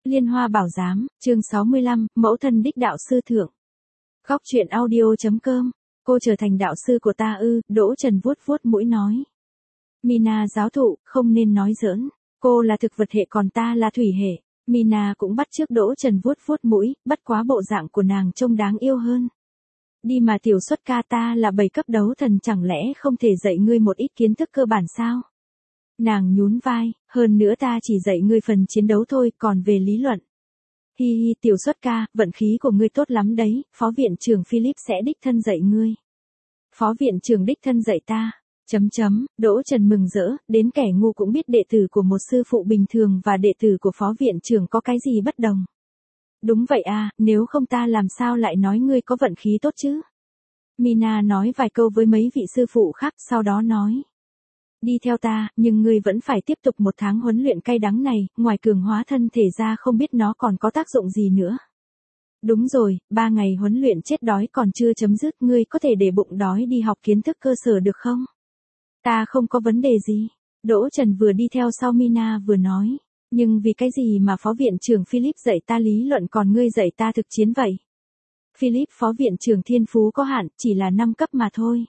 Liên Hoa Bảo Giám, chương 65, mẫu thân đích đạo sư thượng. Góc truyện audio.com, cô trở thành đạo sư của ta ư, Đỗ Trần vuốt vuốt mũi nói. Mina giáo thụ, không nên nói giỡn, cô là thực vật hệ còn ta là thủy hệ. Mina cũng bắt chước Đỗ Trần vuốt vuốt mũi, bất quá bộ dạng của nàng trông đáng yêu hơn. Đi mà tiểu xuất ca, ta là 7 cấp đấu thần, chẳng lẽ không thể dạy ngươi một ít kiến thức cơ bản sao? Nàng nhún vai, hơn nữa ta chỉ dạy ngươi phần chiến đấu thôi, còn về lý luận. Hi hi, tiểu xuất ca, vận khí của ngươi tốt lắm đấy, phó viện trưởng Philip sẽ đích thân dạy ngươi. Phó viện trưởng đích thân dạy ta. Đỗ Trần mừng rỡ, đến kẻ ngu cũng biết đệ tử của một sư phụ bình thường và đệ tử của phó viện trưởng có cái gì bất đồng. Đúng vậy à, nếu không ta làm sao lại nói ngươi có vận khí tốt chứ? Mina nói vài câu với mấy vị sư phụ khác, sau đó nói. Đi theo ta, nhưng ngươi vẫn phải tiếp tục 1 tháng huấn luyện cay đắng này, ngoài cường hóa thân thể ra không biết nó còn có tác dụng gì nữa. Đúng rồi, 3 ngày huấn luyện chết đói còn chưa chấm dứt, ngươi có thể để bụng đói đi học kiến thức cơ sở được không? Ta không có vấn đề gì. Đỗ Trần vừa đi theo sau Mina vừa nói. Nhưng vì cái gì mà phó viện trưởng Philip dạy ta lý luận còn ngươi dạy ta thực chiến vậy? Philip phó viện trưởng thiên phú có hạn, chỉ là 5 cấp mà thôi.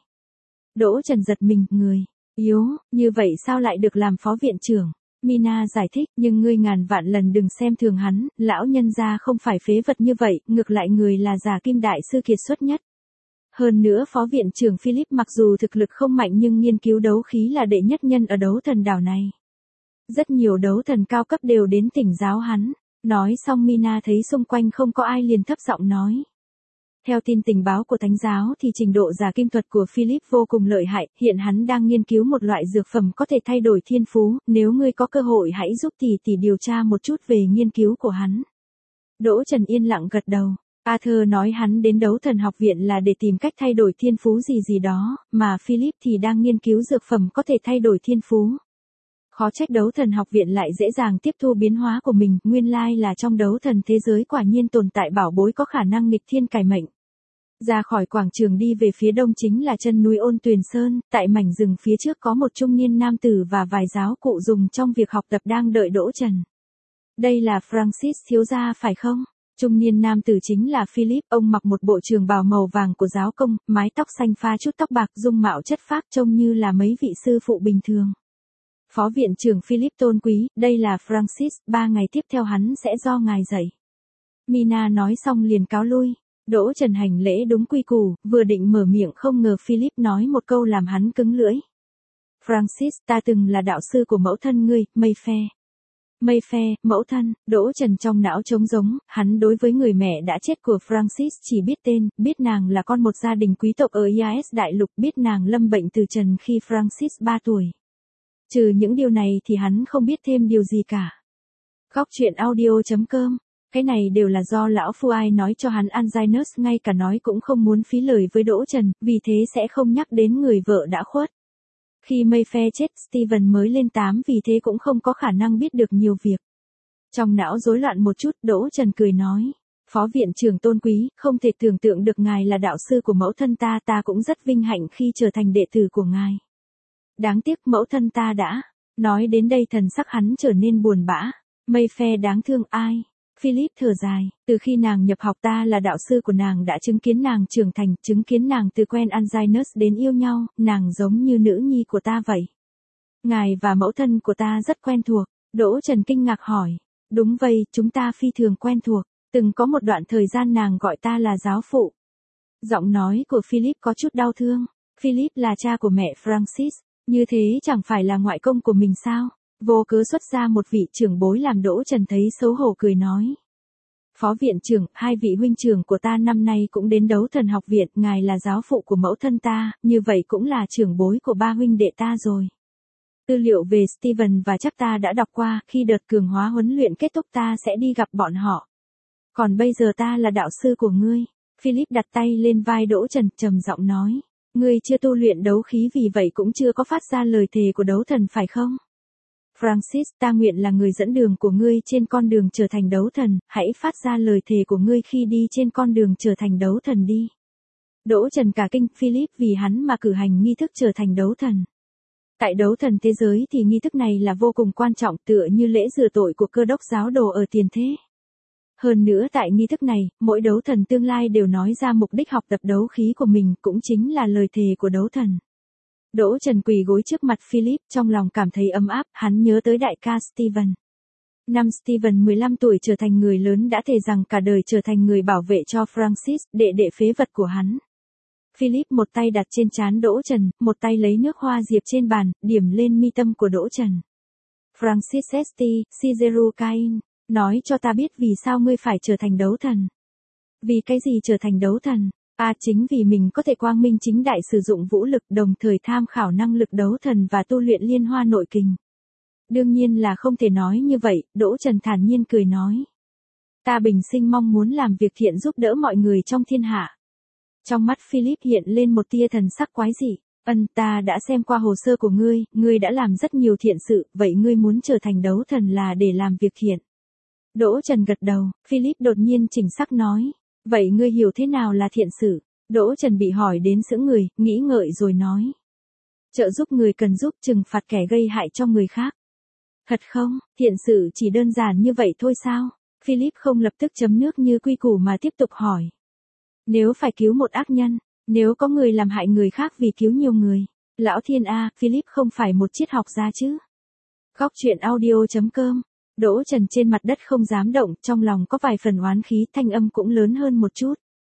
Đỗ Trần giật mình, người yếu, như vậy sao lại được làm phó viện trưởng? Mina giải thích, nhưng ngươi ngàn vạn lần đừng xem thường hắn, lão nhân gia không phải phế vật như vậy, ngược lại người là giả kim đại sư kiệt xuất nhất. Hơn nữa phó viện trưởng Philip mặc dù thực lực không mạnh nhưng nghiên cứu đấu khí là đệ nhất nhân ở đấu thần đảo này. Rất nhiều đấu thần cao cấp đều đến thỉnh giáo hắn. Nói xong Mina thấy xung quanh không có ai liền thấp giọng nói. Theo tin tình báo của thánh giáo thì trình độ giả kim thuật của Philip vô cùng lợi hại, hiện hắn đang nghiên cứu một loại dược phẩm có thể thay đổi thiên phú, nếu ngươi có cơ hội hãy giúp tỷ điều tra một chút về nghiên cứu của hắn. Đỗ Trần yên lặng gật đầu. Arthur nói hắn đến đấu thần học viện là để tìm cách thay đổi thiên phú gì đó, mà Philip thì đang nghiên cứu dược phẩm có thể thay đổi thiên phú. Khó trách đấu thần học viện lại dễ dàng tiếp thu biến hóa của mình, nguyên lai là trong đấu thần thế giới quả nhiên tồn tại bảo bối có khả năng nghịch thiên cải mệnh. Ra khỏi quảng trường đi về phía đông chính là chân núi Ôn Tuyền Sơn, tại mảnh rừng phía trước có một trung niên nam tử và vài giáo cụ dùng trong việc học tập đang đợi Đỗ Trần. Đây là Francis thiếu gia phải không? Trung niên nam tử chính là Philip, ông mặc một bộ trường bào màu vàng của giáo công, mái tóc xanh pha chút tóc bạc, dung mạo chất phác trông như là mấy vị sư phụ bình thường. Phó viện trưởng Philip tôn quý, đây là Francis, 3 ngày tiếp theo hắn sẽ do ngài dạy. Mina nói xong liền cáo lui. Đỗ Trần hành lễ đúng quy củ, vừa định mở miệng không ngờ Philip nói một câu làm hắn cứng lưỡi. Francis, ta từng là đạo sư của mẫu thân ngươi, Mayfair. Mayfair, mẫu thân, Đỗ Trần trong não trống rỗng, hắn đối với người mẹ đã chết của Francis chỉ biết tên, biết nàng là con một gia đình quý tộc ở IAS đại lục, biết nàng lâm bệnh từ trần khi Francis 3 tuổi. Trừ những điều này thì hắn không biết thêm điều gì cả. Góc truyện audio.com, cái này đều là do lão phu ai nói cho hắn Alzheimer, ngay cả nói cũng không muốn phí lời với Đỗ Trần, vì thế sẽ không nhắc đến người vợ đã khuất. Khi Mayfair chết, Steven mới lên 8 vì thế cũng không có khả năng biết được nhiều việc. Trong não rối loạn một chút, Đỗ Trần cười nói. Phó viện trưởng tôn quý, không thể tưởng tượng được ngài là đạo sư của mẫu thân ta, ta cũng rất vinh hạnh khi trở thành đệ tử của ngài. Đáng tiếc mẫu thân ta đã. Nói đến đây thần sắc hắn trở nên buồn bã. Mayfair đáng thương ai? Philip thở dài, từ khi nàng nhập học ta là đạo sư của nàng đã chứng kiến nàng trưởng thành, chứng kiến nàng từ quen Alzheimer đến yêu nhau, nàng giống như nữ nhi của ta vậy. Ngài và mẫu thân của ta rất quen thuộc. Đỗ Trần kinh ngạc hỏi. Đúng vậy, chúng ta phi thường quen thuộc. Từng có một đoạn thời gian nàng gọi ta là giáo phụ. Giọng nói của Philip có chút đau thương. Philip là cha của mẹ Francis. Như thế chẳng phải là ngoại công của mình sao? Vô cớ xuất ra một vị trưởng bối làm Đỗ Trần thấy xấu hổ cười nói. Phó viện trưởng, 2 vị huynh trưởng của ta năm nay cũng đến đấu thần học viện, ngài là giáo phụ của mẫu thân ta, như vậy cũng là trưởng bối của 3 huynh đệ ta rồi. Tư liệu về Steven và chắc ta đã đọc qua, khi đợt cường hóa huấn luyện kết thúc ta sẽ đi gặp bọn họ. Còn bây giờ ta là đạo sư của ngươi. Philip đặt tay lên vai Đỗ Trần, trầm giọng nói. Ngươi chưa tu luyện đấu khí vì vậy cũng chưa có phát ra lời thề của đấu thần phải không? Francis, ta nguyện là người dẫn đường của ngươi trên con đường trở thành đấu thần, hãy phát ra lời thề của ngươi khi đi trên con đường trở thành đấu thần đi. Đỗ Trần cả kinh, Philip vì hắn mà cử hành nghi thức trở thành đấu thần. Tại đấu thần thế giới thì nghi thức này là vô cùng quan trọng, tựa như lễ rửa tội của Cơ đốc giáo đồ ở tiền thế. Hơn nữa tại nghi thức này, mỗi đấu thần tương lai đều nói ra mục đích học tập đấu khí của mình, cũng chính là lời thề của đấu thần. Đỗ Trần quỳ gối trước mặt Philip, trong lòng cảm thấy ấm áp, hắn nhớ tới đại ca Steven. Năm Steven 15 tuổi trở thành người lớn đã thề rằng cả đời trở thành người bảo vệ cho Francis, đệ đệ phế vật của hắn. Philip một tay đặt trên trán Đỗ Trần, một tay lấy nước hoa diệp trên bàn, điểm lên mi tâm của Đỗ Trần. Francis St. Cizeru Cain, nói cho ta biết vì sao ngươi phải trở thành đấu thần. Vì cái gì trở thành đấu thần? Chính vì mình có thể quang minh chính đại sử dụng vũ lực, đồng thời tham khảo năng lực đấu thần và tu luyện liên hoa nội kình. Đương nhiên là không thể nói như vậy, Đỗ Trần thản nhiên cười nói. Ta bình sinh mong muốn làm việc thiện giúp đỡ mọi người trong thiên hạ. Trong mắt Philip hiện lên một tia thần sắc quái dị. Ta đã xem qua hồ sơ của ngươi đã làm rất nhiều thiện sự, vậy ngươi muốn trở thành đấu thần là để làm việc thiện. Đỗ Trần gật đầu, Philip đột nhiên chỉnh sắc nói. Vậy ngươi hiểu thế nào là thiện sự? Đỗ Trần bị hỏi đến sững người, nghĩ ngợi rồi nói. Trợ giúp người cần giúp, trừng phạt kẻ gây hại cho người khác. Thật không, thiện sự chỉ đơn giản như vậy thôi sao? Philip không lập tức chấm nước như quy củ mà tiếp tục hỏi. Nếu phải cứu một ác nhân, nếu có người làm hại người khác vì cứu nhiều người. Lão thiên a, Philip không phải một triết học gia chứ. Góc truyện audio.com. Đỗ Trần trên mặt đất không dám động, trong lòng có vài phần oán khí, thanh âm cũng lớn hơn một chút.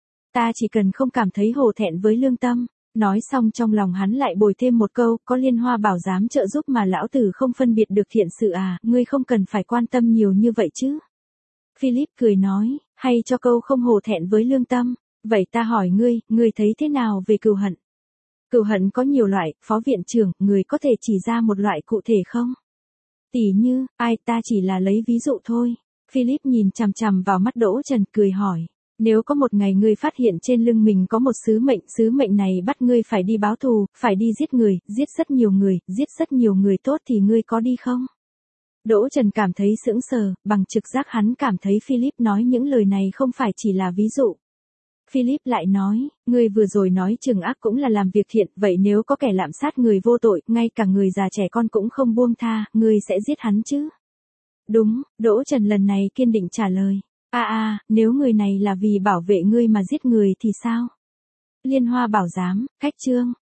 Ta chỉ cần không cảm thấy hổ thẹn với lương tâm. Nói xong trong lòng hắn lại bồi thêm một câu, có liên hoa bảo giám trợ giúp mà lão tử không phân biệt được thiện sự ngươi không cần phải quan tâm nhiều như vậy chứ. Philip cười nói, hay cho câu không hổ thẹn với lương tâm. Vậy ta hỏi ngươi thấy thế nào về cừu hận? Cừu hận có nhiều loại, phó viện trưởng, người có thể chỉ ra một loại cụ thể không? Tỉ như, ta chỉ là lấy ví dụ thôi. Philip nhìn chằm chằm vào mắt Đỗ Trần cười hỏi. Nếu có một ngày ngươi phát hiện trên lưng mình có một sứ mệnh này bắt ngươi phải đi báo thù, phải đi giết người, giết rất nhiều người tốt thì ngươi có đi không? Đỗ Trần cảm thấy sững sờ, bằng trực giác hắn cảm thấy Philip nói những lời này không phải chỉ là ví dụ. Philip lại nói, ngươi vừa rồi nói trừng ác cũng là làm việc thiện, vậy nếu có kẻ lạm sát người vô tội, ngay cả người già trẻ con cũng không buông tha, ngươi sẽ giết hắn chứ? Đúng, Đỗ Trần lần này kiên định trả lời. Nếu người này là vì bảo vệ ngươi mà giết người thì sao? Liên hoa bảo giám, cách chương.